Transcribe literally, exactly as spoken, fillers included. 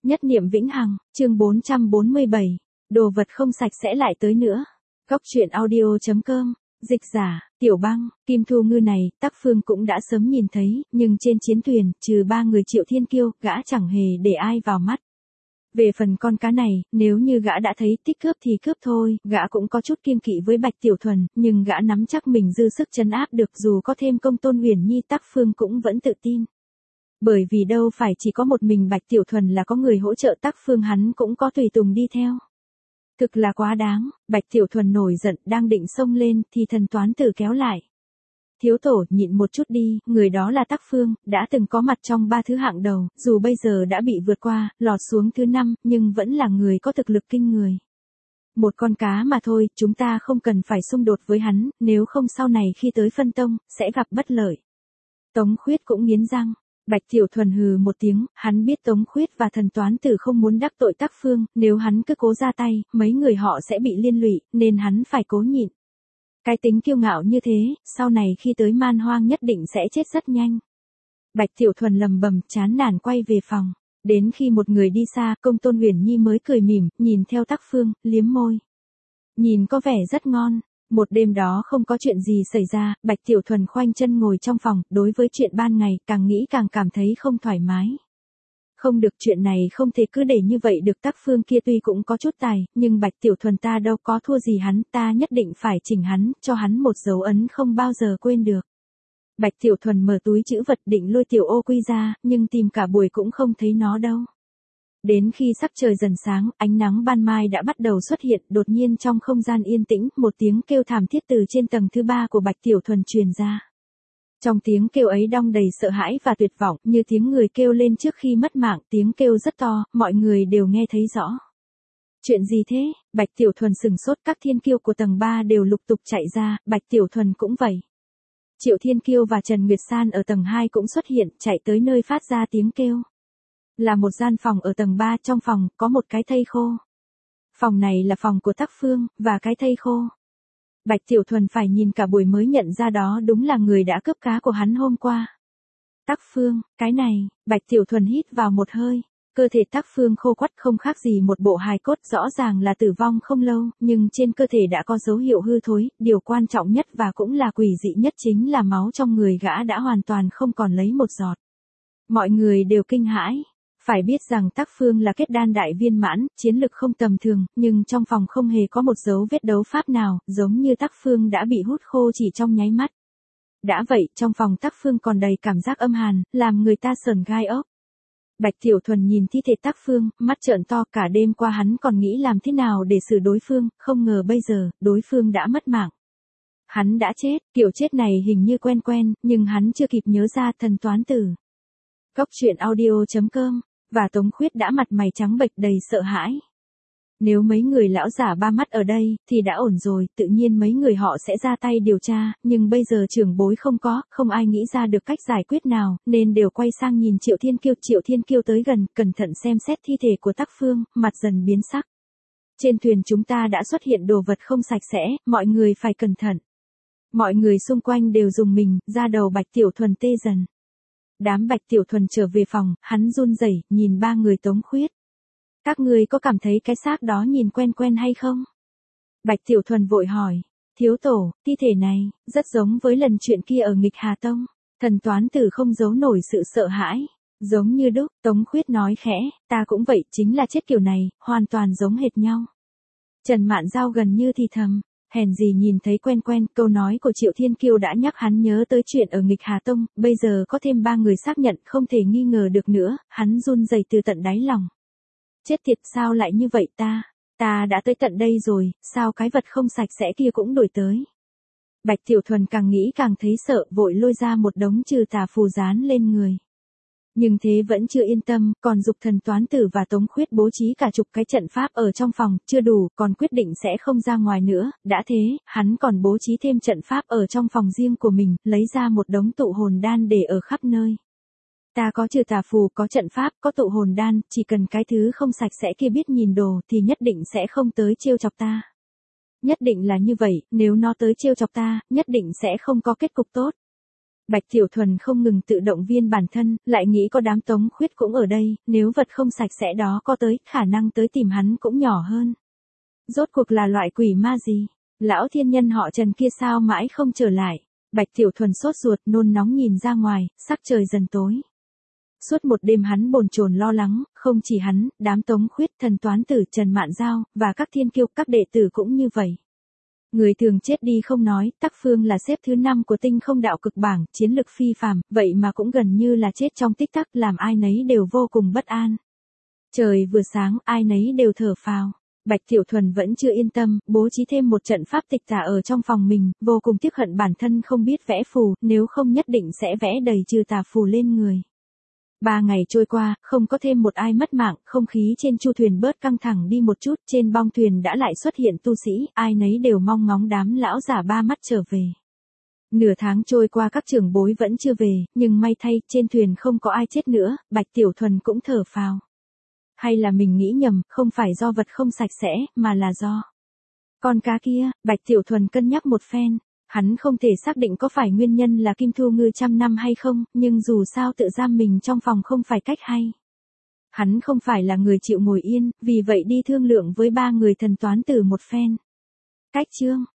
Nhất niệm vĩnh hằng, chương bốn trăm bốn mươi bảy, đồ vật không sạch sẽ lại tới nữa. Góc truyện audio.com, dịch giả, Tiểu Băng, Kim Thu Ngư này, Tắc Phương cũng đã sớm nhìn thấy, nhưng trên chiến thuyền, trừ ba người Triệu Thiên Kiêu, gã chẳng hề để ai vào mắt. Về phần con cá này, nếu như gã đã thấy thích cướp thì cướp thôi, gã cũng có chút kiêng kỵ với Bạch Tiểu Thuần, nhưng gã nắm chắc mình dư sức trấn áp được, dù có thêm Công Tôn Huyền Nhi, Tắc Phương cũng vẫn tự tin. Bởi vì đâu phải chỉ có một mình Bạch Tiểu Thuần là có người hỗ trợ, Tắc Phương hắn cũng có tùy tùng đi theo. Thực là quá đáng, Bạch Tiểu Thuần nổi giận, đang định xông lên, thì thần toán tử kéo lại. Thiếu tổ, nhịn một chút đi, người đó là Tắc Phương, đã từng có mặt trong ba thứ hạng đầu, dù bây giờ đã bị vượt qua, lọt xuống thứ năm, nhưng vẫn là người có thực lực kinh người. Một con cá mà thôi, chúng ta không cần phải xung đột với hắn, nếu không sau này khi tới phân tông, sẽ gặp bất lợi. Tống Khuyết cũng nghiến răng. Bạch Tiểu Thuần hừ một tiếng, hắn biết Tống Khuyết và thần toán tử không muốn đắc tội Tắc Phương, nếu hắn cứ cố ra tay, mấy người họ sẽ bị liên lụy, nên hắn phải cố nhịn. Cái tính kiêu ngạo như thế, sau này khi tới man hoang nhất định sẽ chết rất nhanh. Bạch Tiểu Thuần lầm bầm, chán nản quay về phòng. Đến khi một người đi xa, Công Tôn Huyền Nhi mới cười mỉm, nhìn theo Tắc Phương, liếm môi. Nhìn có vẻ rất ngon. Một đêm đó không có chuyện gì xảy ra, Bạch Tiểu Thuần khoanh chân ngồi trong phòng, đối với chuyện ban ngày, càng nghĩ càng cảm thấy không thoải mái. Không được, chuyện này không thể cứ để như vậy được, Tắc Phương kia tuy cũng có chút tài, nhưng Bạch Tiểu Thuần ta đâu có thua gì hắn, ta nhất định phải chỉnh hắn, cho hắn một dấu ấn không bao giờ quên được. Bạch Tiểu Thuần mở túi trữ vật định lôi Tiểu Ô Quy ra, nhưng tìm cả buổi cũng không thấy nó đâu. Đến khi sắc trời dần sáng, ánh nắng ban mai đã bắt đầu xuất hiện, đột nhiên trong không gian yên tĩnh, một tiếng kêu thảm thiết từ trên tầng thứ ba của Bạch Tiểu Thuần truyền ra. Trong tiếng kêu ấy đong đầy sợ hãi và tuyệt vọng, như tiếng người kêu lên trước khi mất mạng, tiếng kêu rất to, mọi người đều nghe thấy rõ. Chuyện gì thế? Bạch Tiểu Thuần sừng sốt, các thiên kiêu của tầng ba đều lục tục chạy ra, Bạch Tiểu Thuần cũng vậy. Triệu Thiên Kiêu và Trần Nguyệt San ở tầng hai cũng xuất hiện, chạy tới nơi phát ra tiếng kêu. Là một gian phòng ở tầng ba, trong phòng, có một cái thây khô. Phòng này là phòng của Tắc Phương, và cái thây khô. Bạch Tiểu Thuần phải nhìn cả buổi mới nhận ra đó đúng là người đã cướp cá của hắn hôm qua. Tắc Phương, cái này, Bạch Tiểu Thuần hít vào một hơi. Cơ thể Tắc Phương khô quắt không khác gì một bộ hài cốt, rõ ràng là tử vong không lâu, nhưng trên cơ thể đã có dấu hiệu hư thối, điều quan trọng nhất và cũng là quỷ dị nhất chính là máu trong người gã đã hoàn toàn không còn lấy một giọt. Mọi người đều kinh hãi. Phải biết rằng Tắc Phương là kết đan đại viên mãn, chiến lực không tầm thường, nhưng trong phòng không hề có một dấu vết đấu pháp nào, giống như Tắc Phương đã bị hút khô chỉ trong nháy mắt. Đã vậy, trong phòng Tắc Phương còn đầy cảm giác âm hàn, làm người ta sởn gai ốc. Bạch Tiểu Thuần nhìn thi thể Tắc Phương, mắt trợn to, cả đêm qua hắn còn nghĩ làm thế nào để xử đối phương, không ngờ bây giờ, đối phương đã mất mạng. Hắn đã chết, kiểu chết này hình như quen quen, nhưng hắn chưa kịp nhớ ra thần toán tử. Góc truyện audio.com, và Tống Khuyết đã mặt mày trắng bệch đầy sợ hãi. Nếu mấy người lão giả ba mắt ở đây, thì đã ổn rồi, tự nhiên mấy người họ sẽ ra tay điều tra, nhưng bây giờ trưởng bối không có, không ai nghĩ ra được cách giải quyết nào, nên đều quay sang nhìn Triệu Thiên Kiêu. Triệu Thiên Kiêu tới gần, cẩn thận xem xét thi thể của Tắc Phương, mặt dần biến sắc. Trên thuyền chúng ta đã xuất hiện đồ vật không sạch sẽ, mọi người phải cẩn thận. Mọi người xung quanh đều dùng mình, da đầu Bạch Tiểu Thuần tê dần. Đám Bạch Tiểu Thuần trở về phòng, hắn run rẩy nhìn ba người Tống Khuyết. Các ngươi có cảm thấy cái xác đó nhìn quen quen hay không? Bạch Tiểu Thuần vội hỏi. Thiếu tổ, thi thể này, rất giống với lần chuyện kia ở Nghịch Hà Tông. Thần toán tử không giấu nổi sự sợ hãi. Giống như đúc, Tống Khuyết nói khẽ, ta cũng vậy, chính là chết kiểu này, hoàn toàn giống hệt nhau. Trần Mạn Giao gần như thì thầm. Hèn gì nhìn thấy quen quen, câu nói của Triệu Thiên Kiêu đã nhắc hắn nhớ tới chuyện ở Nghịch Hà Tông, bây giờ có thêm ba người xác nhận không thể nghi ngờ được nữa, hắn run rẩy từ tận đáy lòng. Chết tiệt, sao lại như vậy ta? Ta đã tới tận đây rồi, sao cái vật không sạch sẽ kia cũng đuổi tới? Bạch Tiểu Thuần càng nghĩ càng thấy sợ, vội lôi ra một đống trừ tà phù dán lên người. Nhưng thế vẫn chưa yên tâm, còn dục thần toán tử và Tống Khuyết bố trí cả chục cái trận pháp ở trong phòng, chưa đủ, còn quyết định sẽ không ra ngoài nữa, đã thế, hắn còn bố trí thêm trận pháp ở trong phòng riêng của mình, lấy ra một đống tụ hồn đan để ở khắp nơi. Ta có trừ tà phù, có trận pháp, có tụ hồn đan, chỉ cần cái thứ không sạch sẽ kia biết nhìn đồ thì nhất định sẽ không tới trêu chọc ta. Nhất định là như vậy, nếu nó tới trêu chọc ta, nhất định sẽ không có kết cục tốt. Bạch Tiểu Thuần không ngừng tự động viên bản thân, lại nghĩ có đám Tống Khuyết cũng ở đây, nếu vật không sạch sẽ đó có tới, khả năng tới tìm hắn cũng nhỏ hơn. Rốt cuộc là loại quỷ ma gì? Lão thiên nhân họ Trần kia sao mãi không trở lại? Bạch Tiểu Thuần sốt ruột nôn nóng nhìn ra ngoài, sắc trời dần tối. Suốt một đêm hắn bồn chồn lo lắng, không chỉ hắn, đám Tống Khuyết, Thần Toán Tử, Trần Mạn Giao, và các thiên kiêu, các đệ tử cũng như vậy. Người thường chết đi không nói, Tắc Phương là xếp thứ năm của tinh không đạo cực bảng, chiến lực phi phàm, vậy mà cũng gần như là chết trong tích tắc, làm ai nấy đều vô cùng bất an. Trời vừa sáng, ai nấy đều thở phào. Bạch Tiểu Thuần vẫn chưa yên tâm, bố trí thêm một trận pháp tịch tà ở trong phòng mình, vô cùng tiếc hận bản thân không biết vẽ phù, nếu không nhất định sẽ vẽ đầy trừ tà phù lên người. Ba ngày trôi qua, không có thêm một ai mất mạng, không khí trên chu thuyền bớt căng thẳng đi một chút, trên bong thuyền đã lại xuất hiện tu sĩ, ai nấy đều mong ngóng đám lão giả ba mắt trở về. Nửa tháng trôi qua các trưởng bối vẫn chưa về, nhưng may thay, trên thuyền không có ai chết nữa, Bạch Tiểu Thuần cũng thở phào. Hay là mình nghĩ nhầm, không phải do vật không sạch sẽ, mà là do con cá kia. Bạch Tiểu Thuần cân nhắc một phen. Hắn không thể xác định có phải nguyên nhân là Kim Thu Ngư trăm năm hay không, nhưng dù sao tự giam mình trong phòng không phải cách hay. Hắn không phải là người chịu ngồi yên, vì vậy đi thương lượng với ba người Thần Toán Tử một phen. Cách chương